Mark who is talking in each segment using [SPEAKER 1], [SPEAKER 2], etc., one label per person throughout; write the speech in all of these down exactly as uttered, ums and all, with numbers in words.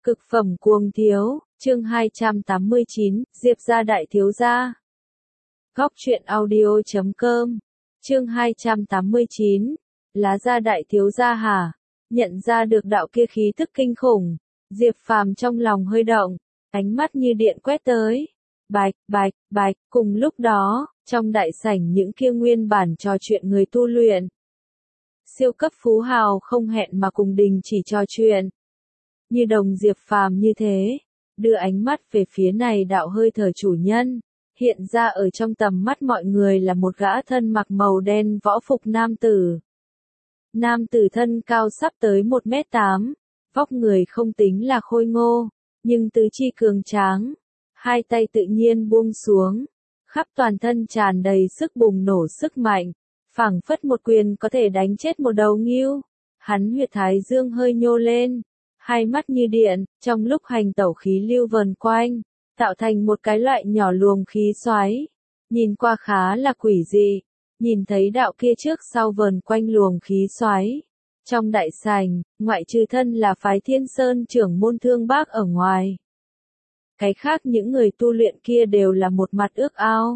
[SPEAKER 1] Cực phẩm cuồng thiếu, chương hai trăm tám mươi chín, Diệp gia đại thiếu gia. Góc truyện audio chấm com, chương hai trăm tám mươi chín, Lá gia đại thiếu gia hả? Nhận ra được đạo kia khí tức kinh khủng, Diệp Phàm trong lòng hơi động, ánh mắt như điện quét tới. Bạch, bạch, bạch, cùng lúc đó, trong đại sảnh những kia nguyên bản trò chuyện người tu luyện. Siêu cấp phú hào không hẹn mà cùng đình chỉ trò chuyện. Như đồng Diệp Phàm như thế, đưa ánh mắt về phía này đạo hơi thở chủ nhân, hiện ra ở trong tầm mắt mọi người là một gã thân mặc màu đen võ phục nam tử. Nam tử thân cao sắp tới một mét tám, vóc người không tính là khôi ngô, nhưng tứ chi cường tráng, hai tay tự nhiên buông xuống, khắp toàn thân tràn đầy sức bùng nổ sức mạnh, phảng phất một quyền có thể đánh chết một đầu ngưu. Hắn huyệt thái dương hơi nhô lên, hai mắt như điện, trong lúc hành tẩu khí lưu vần quanh, tạo thành một cái loại nhỏ luồng khí xoáy, nhìn qua khá là quỷ dị. Nhìn thấy đạo kia trước sau vần quanh luồng khí xoáy, trong đại sảnh, ngoại trừ thân là phái Thiên Sơn trưởng môn Thương Bác ở ngoài, cái khác những người tu luyện kia đều là một mặt ước ao.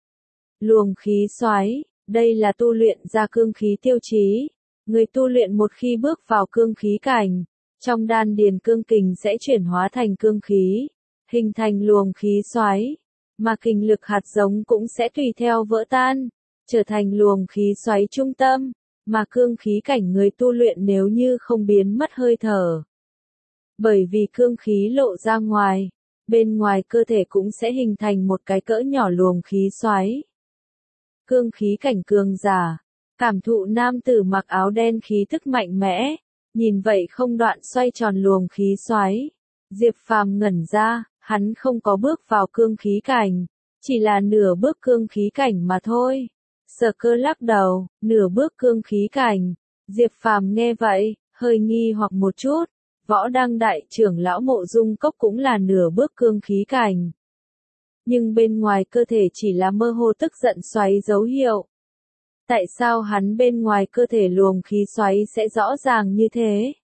[SPEAKER 1] Luồng khí xoáy, đây là tu luyện ra cương khí tiêu chí. Người tu luyện một khi bước vào cương khí cảnh, trong đan điền cương kình sẽ chuyển hóa thành cương khí, hình thành luồng khí xoáy, mà kình lực hạt giống cũng sẽ tùy theo vỡ tan, trở thành luồng khí xoáy trung tâm, mà cương khí cảnh người tu luyện nếu như không biến mất hơi thở. Bởi vì cương khí lộ ra ngoài, bên ngoài cơ thể cũng sẽ hình thành một cái cỡ nhỏ luồng khí xoáy. Cương khí cảnh cường giả, cảm thụ nam tử mặc áo đen khí tức mạnh mẽ, nhìn vậy không đoạn xoay tròn luồng khí xoáy. Diệp Phàm ngẩn ra, hắn không có bước vào cương khí cảnh, chỉ là nửa bước cương khí cảnh mà thôi. Sở Cơ lắc đầu, nửa bước cương khí cảnh. Diệp Phàm nghe vậy, hơi nghi hoặc một chút, Võ Đăng đại trưởng lão Mộ Dung Cốc cũng là nửa bước cương khí cảnh. Nhưng bên ngoài cơ thể chỉ là mơ hồ tức giận xoáy dấu hiệu. Tại sao hắn bên ngoài cơ thể luồng khí xoáy sẽ rõ ràng như thế?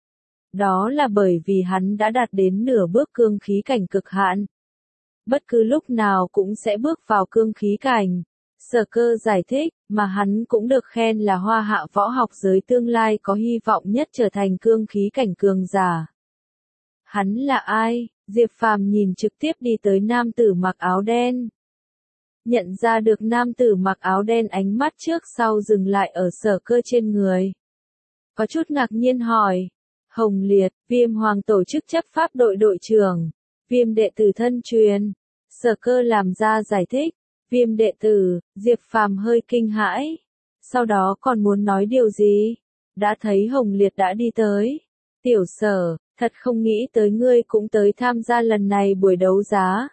[SPEAKER 1] Đó là bởi vì hắn đã đạt đến nửa bước cương khí cảnh cực hạn. Bất cứ lúc nào cũng sẽ bước vào cương khí cảnh. Sở Cơ giải thích, mà hắn cũng được khen là hoa hạ võ học giới tương lai có hy vọng nhất trở thành cương khí cảnh cường giả. Hắn là ai? Diệp Phàm nhìn trực tiếp đi tới nam tử mặc áo đen. Nhận ra được nam tử mặc áo đen ánh mắt trước sau dừng lại ở Sở Cơ trên người. Có chút ngạc nhiên hỏi. Hồng Liệt, Viêm Hoàng tổ chức chấp pháp đội đội trưởng. Viêm đệ tử thân truyền. Sở Cơ làm ra giải thích. Viêm đệ tử, Diệp Phàm hơi kinh hãi. Sau đó còn muốn nói điều gì? Đã thấy Hồng Liệt đã đi tới. Tiểu Sở, thật không nghĩ tới ngươi cũng tới tham gia lần này buổi đấu giá.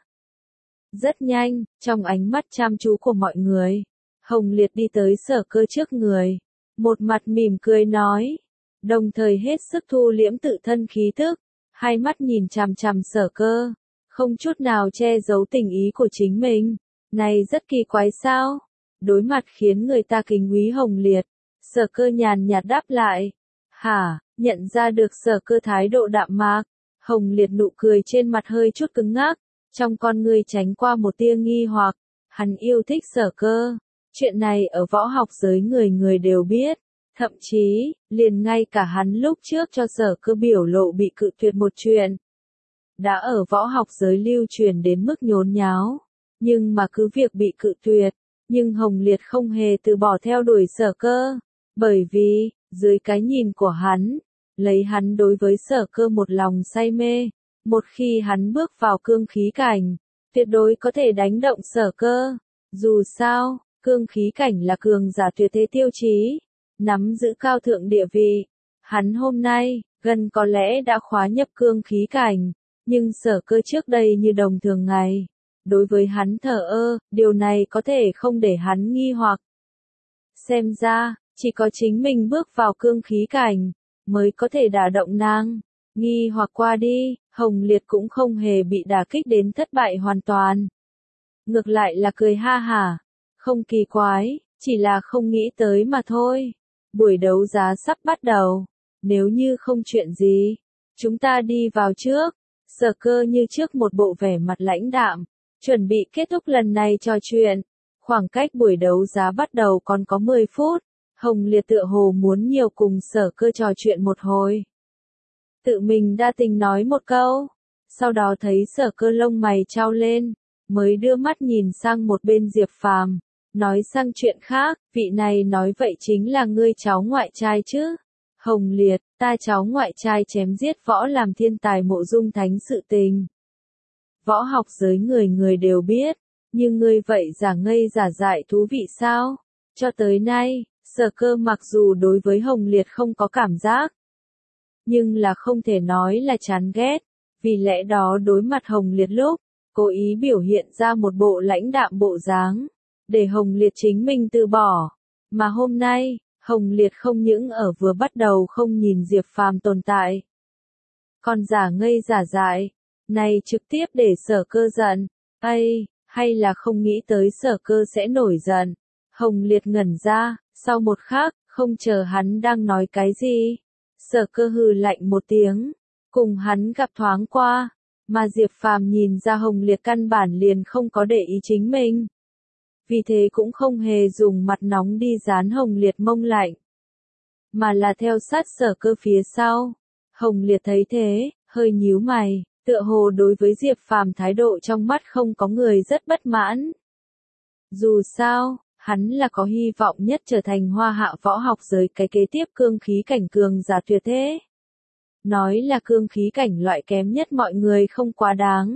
[SPEAKER 1] Rất nhanh, trong ánh mắt chăm chú của mọi người, Hồng Liệt đi tới Sở Cơ trước người, một mặt mỉm cười nói, đồng thời hết sức thu liễm tự thân khí tức, hai mắt nhìn chằm chằm Sở Cơ, không chút nào che giấu tình ý của chính mình. Này rất kỳ quái sao? Đối mặt khiến người ta kính quý Hồng Liệt, Sở Cơ nhàn nhạt đáp lại. Hả? Nhận ra được Sở Cơ thái độ đạm mạc, Hồng Liệt nụ cười trên mặt hơi chút cứng ngắc, trong con người tránh qua một tia nghi hoặc. Hắn yêu thích Sở Cơ, chuyện này ở võ học giới người người đều biết, thậm chí, liền ngay cả hắn lúc trước cho Sở Cơ biểu lộ bị cự tuyệt một chuyện, đã ở võ học giới lưu truyền đến mức nhốn nháo. Nhưng mà cứ việc bị cự tuyệt, nhưng Hồng Liệt không hề từ bỏ theo đuổi Sở Cơ, bởi vì, dưới cái nhìn của hắn, lấy hắn đối với Sở Cơ một lòng say mê, một khi hắn bước vào cương khí cảnh, tuyệt đối có thể đánh động Sở Cơ. Dù sao, cương khí cảnh là cường giả tuyệt thế tiêu chí, nắm giữ cao thượng địa vị. Hắn hôm nay, gần có lẽ đã khóa nhập cương khí cảnh, nhưng Sở Cơ trước đây như đồng thường ngày. Đối với hắn thờ ơ, điều này có thể không để hắn nghi hoặc. Xem ra, chỉ có chính mình bước vào cương khí cảnh, mới có thể đả động nàng. Nghi hoặc qua đi, Hồng Liệt cũng không hề bị đả kích đến thất bại hoàn toàn. Ngược lại là cười ha hả, không kỳ quái, chỉ là không nghĩ tới mà thôi. Buổi đấu giá sắp bắt đầu, nếu như không chuyện gì, Chúng ta đi vào trước. Sở Cơ như trước một bộ vẻ mặt lãnh đạm, chuẩn bị kết thúc lần này trò chuyện. Khoảng cách buổi đấu giá bắt đầu còn có mười phút, Hồng Liệt tựa hồ muốn nhiều cùng Sở Cơ trò chuyện một hồi. Tự mình đa tình nói một câu, sau đó thấy Sở Cơ lông mày trao lên, mới đưa mắt nhìn sang một bên Diệp Phàm, nói sang chuyện khác, vị này nói vậy chính là ngươi cháu ngoại trai chứ? Hồng Liệt, ta cháu ngoại trai chém giết võ làm thiên tài mộ dung thánh sự tình. Võ học giới người người đều biết, nhưng ngươi vậy giả ngây giả dại thú vị sao? Cho tới nay, Sở Cơ mặc dù đối với Hồng Liệt không có cảm giác, nhưng là không thể nói là chán ghét, vì lẽ đó đối mặt Hồng Liệt lúc, cố ý biểu hiện ra một bộ lãnh đạm bộ dáng, để Hồng Liệt chính mình từ bỏ. Mà hôm nay, Hồng Liệt không những ở vừa bắt đầu không nhìn Diệp Phàm tồn tại, còn giả ngây giả dại, này trực tiếp để Sở Cơ giận, ây, hay là không nghĩ tới Sở Cơ sẽ nổi giận. Hồng Liệt ngẩn ra, sau một khắc, không chờ hắn đang nói cái gì, Sở Cơ hừ lạnh một tiếng, cùng hắn gặp thoáng qua, mà Diệp Phàm nhìn ra Hồng Liệt căn bản liền không có để ý chính mình. Vì thế cũng không hề dùng mặt nóng đi dán Hồng Liệt mông lạnh, mà là theo sát Sở Cơ phía sau. Hồng Liệt thấy thế, hơi nhíu mày, tựa hồ đối với Diệp Phàm thái độ trong mắt không có người rất bất mãn. Dù sao, hắn là có hy vọng nhất trở thành hoa hạ võ học giới cái kế tiếp cương khí cảnh cường giả tuyệt thế. Nói là cương khí cảnh loại kém nhất mọi người không quá đáng.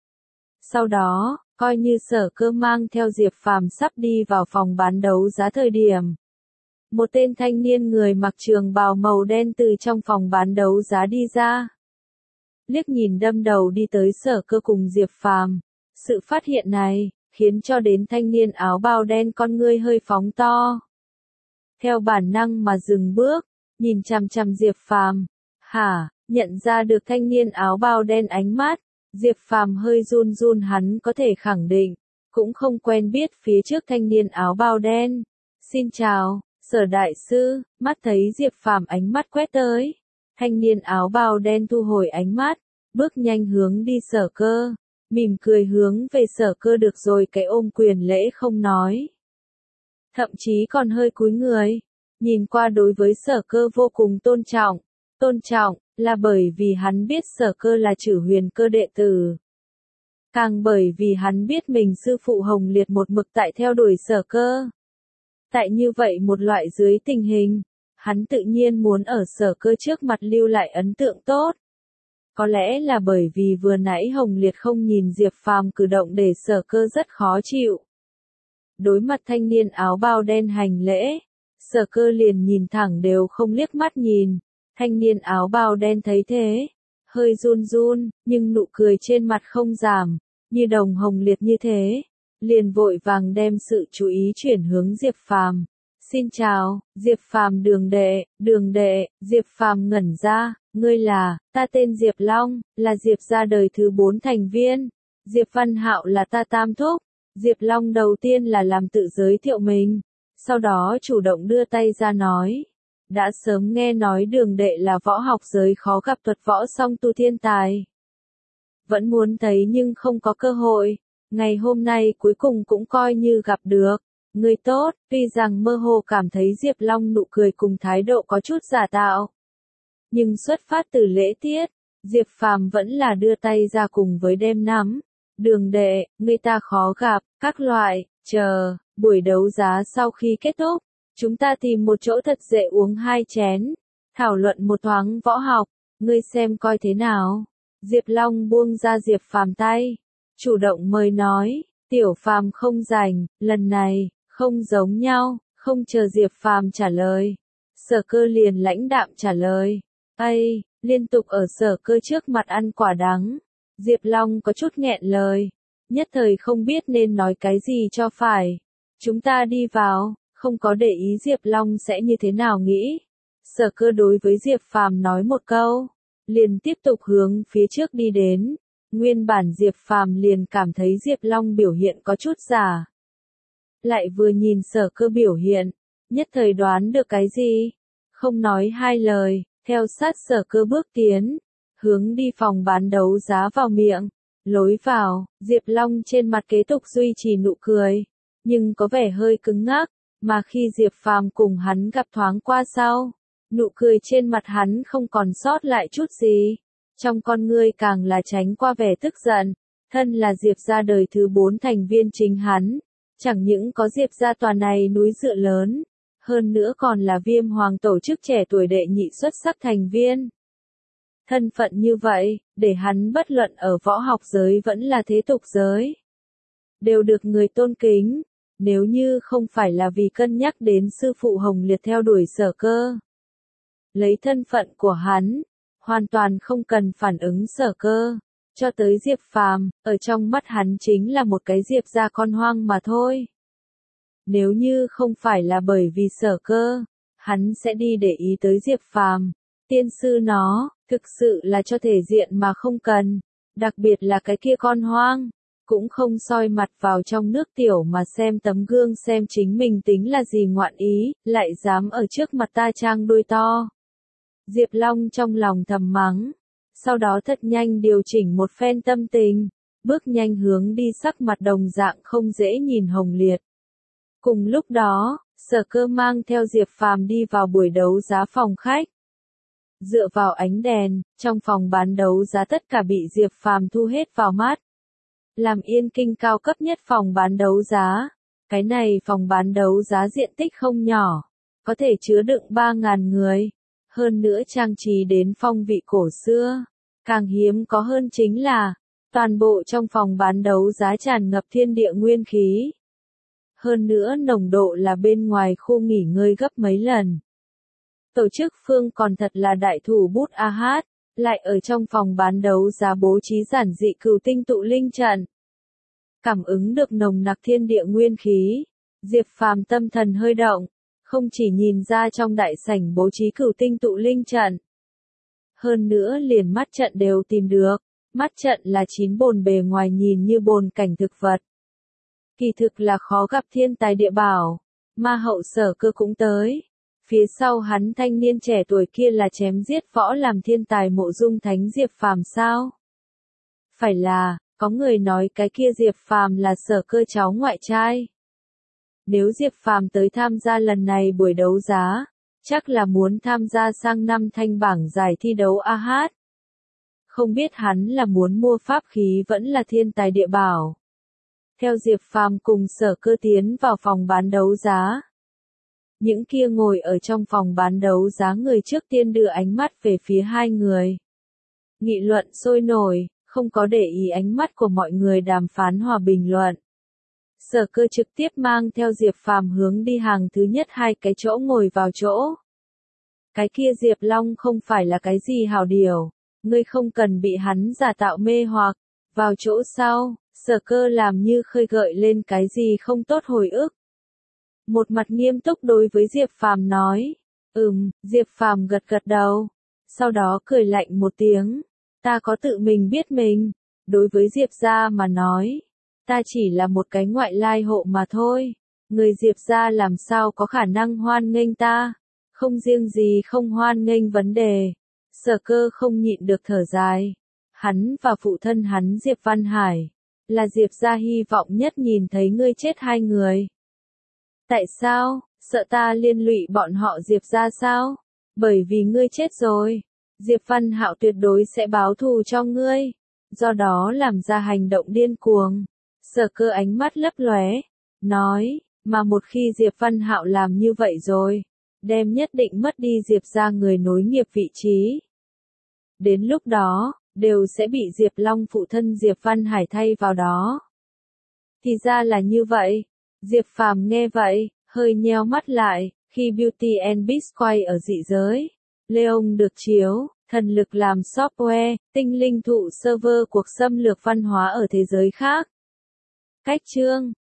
[SPEAKER 1] Sau đó, coi như Sở Cơ mang theo Diệp Phàm sắp đi vào phòng bán đấu giá thời điểm. Một tên thanh niên người mặc trường bào màu đen từ trong phòng bán đấu giá đi ra. Liếc nhìn đâm đầu đi tới Sở Cơ cùng Diệp Phàm. Sự phát hiện này, khiến cho đến thanh niên áo bào đen con ngươi hơi phóng to. Theo bản năng mà dừng bước, nhìn chằm chằm Diệp Phàm. Hả, nhận ra được thanh niên áo bào đen ánh mắt, Diệp Phàm hơi run run, hắn có thể khẳng định, cũng không quen biết phía trước thanh niên áo bào đen. Xin chào, Sở đại sư, mắt thấy Diệp Phàm ánh mắt quét tới. Thanh niên áo bào đen thu hồi ánh mắt, bước nhanh hướng đi Sở Cơ, mỉm cười hướng về Sở Cơ được rồi cái ôm quyền lễ không nói. Thậm chí còn hơi cúi người, nhìn qua đối với Sở Cơ vô cùng tôn trọng. Tôn trọng, là bởi vì hắn biết Sở Cơ là Chử Huyền Cơ đệ tử. Càng bởi vì hắn biết mình sư phụ Hồng Liệt một mực tại theo đuổi Sở Cơ. Tại như vậy một loại dưới tình hình, hắn tự nhiên muốn ở Sở Cơ trước mặt lưu lại ấn tượng tốt. Có lẽ là bởi vì vừa nãy Hồng Liệt không nhìn Diệp Phàm cử động để Sở Cơ rất khó chịu. Đối mặt thanh niên áo bào đen hành lễ, Sở Cơ liền nhìn thẳng đều không liếc mắt nhìn. Thanh niên áo bào đen thấy thế, hơi run run, nhưng nụ cười trên mặt không giảm, như đồng Hồng Liệt như thế, liền vội vàng đem sự chú ý chuyển hướng Diệp Phàm. Xin chào, Diệp Phàm đường đệ, đường đệ, Diệp Phàm ngẩn ra, ngươi là, ta tên Diệp Long, là Diệp gia đời thứ bốn thành viên, Diệp Văn Hạo là ta tam thúc. Diệp Long đầu tiên là làm tự giới thiệu mình, sau đó chủ động đưa tay ra nói. Đã sớm nghe nói đường đệ là võ học giới khó gặp thuật võ song tu thiên tài. Vẫn muốn thấy nhưng không có cơ hội, ngày hôm nay cuối cùng cũng coi như gặp được. Người tốt, tuy rằng mơ hồ cảm thấy Diệp Long nụ cười cùng thái độ có chút giả tạo. Nhưng xuất phát từ lễ tiết, Diệp Phàm vẫn là đưa tay ra cùng với đem nắm. Đường đệ, người ta khó gặp, các loại, chờ, buổi đấu giá sau khi kết thúc. Chúng ta tìm một chỗ thật dễ uống hai chén, thảo luận một thoáng võ học, ngươi xem coi thế nào. Diệp Long buông ra Diệp Phàm tay, chủ động mời nói, tiểu Phàm không rảnh, lần này, không giống nhau, không chờ Diệp Phàm trả lời. Sở Cơ liền lãnh đạm trả lời, ây, liên tục ở Sở Cơ trước mặt ăn quả đắng. Diệp Long có chút nghẹn lời, nhất thời không biết nên nói cái gì cho phải. Chúng ta đi vào. Không có để ý Diệp Long sẽ như thế nào nghĩ. Sở Cơ đối với Diệp Phàm nói một câu, liền tiếp tục hướng phía trước đi đến. Nguyên bản Diệp Phàm liền cảm thấy Diệp Long biểu hiện có chút giả. Lại vừa nhìn Sở Cơ biểu hiện, nhất thời đoán được cái gì. Không nói hai lời, theo sát Sở Cơ bước tiến, hướng đi phòng bán đấu giá vào miệng. Lối vào, Diệp Long trên mặt kế tục duy trì nụ cười, nhưng có vẻ hơi cứng ngắc, mà khi Diệp Phàm cùng hắn gặp thoáng qua sau, nụ cười trên mặt hắn không còn sót lại chút gì, trong con ngươi càng là tránh qua vẻ tức giận. Thân là Diệp gia đời thứ bốn thành viên chính hắn, chẳng những có Diệp gia tòa này núi dựa lớn, hơn nữa còn là Viêm Hoàng tổ chức trẻ tuổi đệ nhị xuất sắc thành viên. Thân phận như vậy, để hắn bất luận ở võ học giới vẫn là thế tục giới, đều được người tôn kính, nếu như không phải là vì cân nhắc đến sư phụ Hồng Liệt theo đuổi Sở Cơ. Lấy thân phận của hắn, hoàn toàn không cần phản ứng Sở Cơ. Cho tới Diệp Phàm, ở trong mắt hắn chính là một cái Diệp gia con hoang mà thôi. Nếu như không phải là bởi vì Sở Cơ, hắn sẽ đi để ý tới Diệp Phàm. Tiên sư nó, thực sự là cho thể diện mà không cần, đặc biệt là cái kia con hoang, cũng không soi mặt vào trong nước tiểu mà xem tấm gương xem chính mình tính là gì ngoạn ý, lại dám ở trước mặt ta trang đuôi to. Diệp Long trong lòng thầm mắng. Sau đó thật nhanh điều chỉnh một phen tâm tình, bước nhanh hướng đi sắc mặt đồng dạng không dễ nhìn Hồng Liệt. Cùng lúc đó, Sở Cơ mang theo Diệp Phàm đi vào buổi đấu giá phòng khách. Dựa vào ánh đèn, trong phòng bán đấu giá tất cả bị Diệp Phàm thu hết vào mắt. Làm Yên Kinh cao cấp nhất phòng bán đấu giá. Cái này phòng bán đấu giá diện tích không nhỏ, có thể chứa đựng ba ngàn người. Hơn nữa trang trí đến phong vị cổ xưa. Càng hiếm có hơn chính là, toàn bộ trong phòng bán đấu giá tràn ngập thiên địa nguyên khí. Hơn nữa nồng độ là bên ngoài khu nghỉ ngơi gấp mấy lần. Tổ chức phương còn thật là đại thủ bút a hát, lại ở trong phòng bán đấu giá bố trí giản dị cửu tinh tụ linh trận. Cảm ứng được nồng nặc thiên địa nguyên khí, Diệp Phàm tâm thần hơi động, không chỉ nhìn ra trong đại sảnh bố trí cửu tinh tụ linh trận. Hơn nữa liền mắt trận đều tìm được, mắt trận là chín bồn bề ngoài nhìn như bồn cảnh thực vật. Kỳ thực là khó gặp thiên tài địa bảo, ma hậu Sở Cơ cũng tới. Phía sau hắn thanh niên trẻ tuổi kia là chém giết võ làm thiên tài Mộ Dung Thánh Diệp Phàm sao? Phải là, có người nói cái kia Diệp Phàm là Sở Cơ cháu ngoại trai. Nếu Diệp Phàm tới tham gia lần này buổi đấu giá, chắc là muốn tham gia sang năm thanh bảng giải thi đấu a hát. Không biết hắn là muốn mua pháp khí vẫn là thiên tài địa bảo. Theo Diệp Phàm cùng Sở Cơ tiến vào phòng bán đấu giá. Những kia ngồi ở trong phòng bán đấu giá người trước tiên đưa ánh mắt về phía hai người. Nghị luận sôi nổi, không có để ý ánh mắt của mọi người đàm phán hòa bình luận. Sở Cơ trực tiếp mang theo Diệp Phàm hướng đi hàng thứ nhất hai cái chỗ ngồi vào chỗ. Cái kia Diệp Long không phải là cái gì hảo điều, ngươi không cần bị hắn giả tạo mê hoặc. Vào chỗ sau, Sở Cơ làm như khơi gợi lên cái gì không tốt hồi ức. Một mặt nghiêm túc đối với Diệp Phàm nói, ừm, Diệp Phàm gật gật đầu, sau đó cười lạnh một tiếng, ta có tự mình biết mình, đối với Diệp gia mà nói, ta chỉ là một cái ngoại lai hộ mà thôi, người Diệp gia làm sao có khả năng hoan nghênh ta, không riêng gì không hoan nghênh vấn đề. Sở Cơ không nhịn được thở dài, hắn và phụ thân hắn Diệp Văn Hải, là Diệp gia hy vọng nhất nhìn thấy ngươi chết hai người. Tại sao, sợ ta liên lụy bọn họ Diệp gia sao? Bởi vì ngươi chết rồi, Diệp Văn Hạo tuyệt đối sẽ báo thù cho ngươi, do đó làm ra hành động điên cuồng. Sở Cơ ánh mắt lấp lóe, nói, mà một khi Diệp Văn Hạo làm như vậy rồi, đem nhất định mất đi Diệp gia người nối nghiệp vị trí. Đến lúc đó, đều sẽ bị Diệp Long phụ thân Diệp Văn Hải thay vào đó. Thì ra là như vậy. Diệp Phàm nghe vậy, hơi nheo mắt lại, khi Beauty and Beast quay ở dị giới. Leon được chiếu, thần lực làm software, tinh linh thụ server cuộc xâm lược văn hóa ở thế giới khác. Cách chương